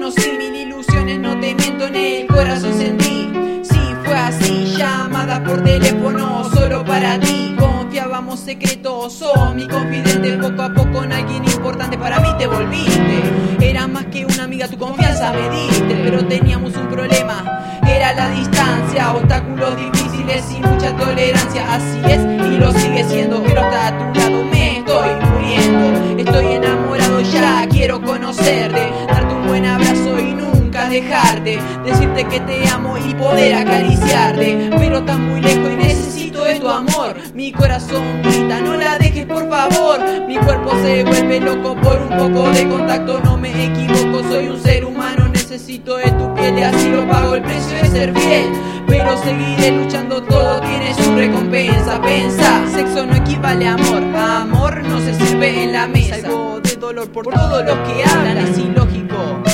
conocí, mil ilusiones, no te miento, en el corazón sentí. Sí, fue así, llamadas por teléfono solo para ti. Confiábamos secretos, sos mi confidente. Poco a poco en alguien importante para mí te volviste. Era más que una amiga, tu confianza me diste. Pero teníamos un problema, era la distancia. Obstáculos difíciles y mucha tolerancia. Así es y lo sigue siendo, pero hasta a tu lado me estoy muriendo. Estoy enamorado ya, quiero conocerte, darte un buen abrazo y nunca dejarte, decirte que te amo y poder acariciarte. Pero estás muy lejos y necesito de tu amor. Mi corazón grita, no la dejes por favor. Mi cuerpo se vuelve loco por un poco de contacto. No me equivoco, soy un ser humano, necesito de tu piel y así lo pago. El precio es ser fiel, pero seguiré luchando, todo tiene su recompensa. Pensa, sexo no equivale a amor, amor no se sirve en la mesa. Algo de dolor por todo lo que hablan es ilógico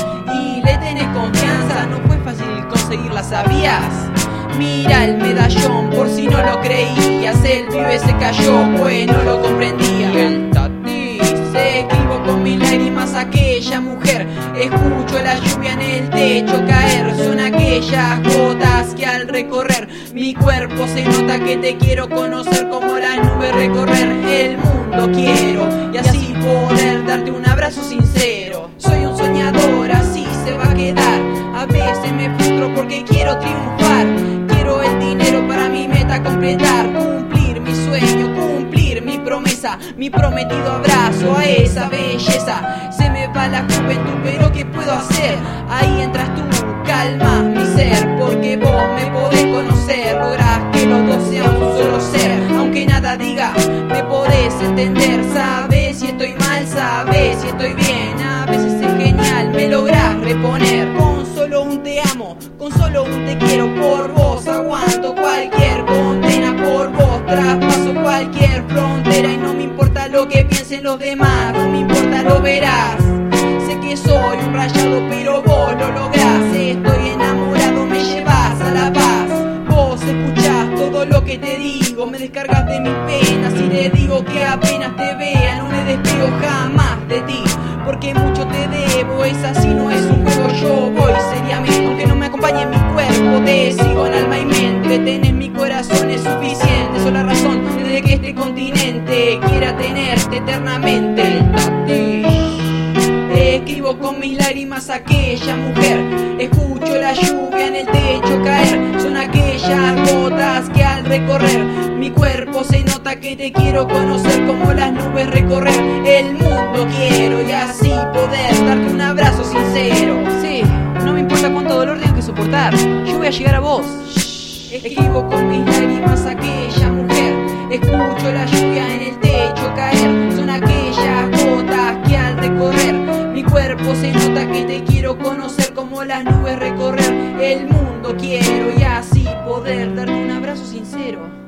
y le tenés confianza. No fue fácil conseguirla, ¿sabías? Mira el medallón por si no lo creías. El pibe se cayó, pues no lo comprendía. El tati se escribo con mis lágrimas aquella mujer. Escucho la lluvia en el techo caer. Son aquellas gotas que al recorrer mi cuerpo se nota que te quiero conocer. Como las nubes recorrer el mundo quiero y así poder darte un abrazo sincero. Soy un soñador, así se va a quedar. A veces me frustro porque quiero triunfar. Quiero el dinero para mi meta completar, cumplir mi sueño, cumplir mi promesa, mi prometido abrazo a esa belleza. Se me va la juventud, pero ¿qué puedo hacer? Ahí entras tú, calma mi ser, porque vos me podés conocer. Lográs que los dos seamos un solo ser, aunque nada diga, me podés entender. Sabes si estoy mal, sabes si estoy bien. A veces es genial, me lográs reponer. Con solo un te amo, con solo un te quiero. Por vos aguanto cualquier condena, por vos traspaso cualquier frontera. Y no me importa lo que piensen los demás, no me importa, lo verás. Sé que soy un rayado, pero vos lo lográs. Estoy enamorado, me llevas a la paz. Vos escuchás todo lo que te digo, me descargas de mis penas y te digo que apenas te vea no me despego jamás de ti, porque mucho te debo. Es así, no es un juego, yo voy seriamente. Aunque no me acompañe mi cuerpo, te sigo en alma y mente. Tenés mi corazón, es suficiente, sos la razón de que este continente quiera tenerte eternamente. El tati escribo con mis lágrimas aquella mujer. Escucho la lluvia en el techo caer. Son aquellas gotas que al recorrer mi cuerpo se nota que te quiero conocer. Como las nubes recorrer el mundo quiero y así poder darte un abrazo sincero. Sí, no me importa cuánto dolor tengo que soportar, yo voy a llegar a vos. Escribo con mis lágrimas aquella mujer. Escucho la lluvia en el techo caer. Son aquellas gotas que al recorrer mi cuerpo se nota que te quiero conocer. Como las nubes recorrer el mundo quiero y así poder darte un abrazo sincero.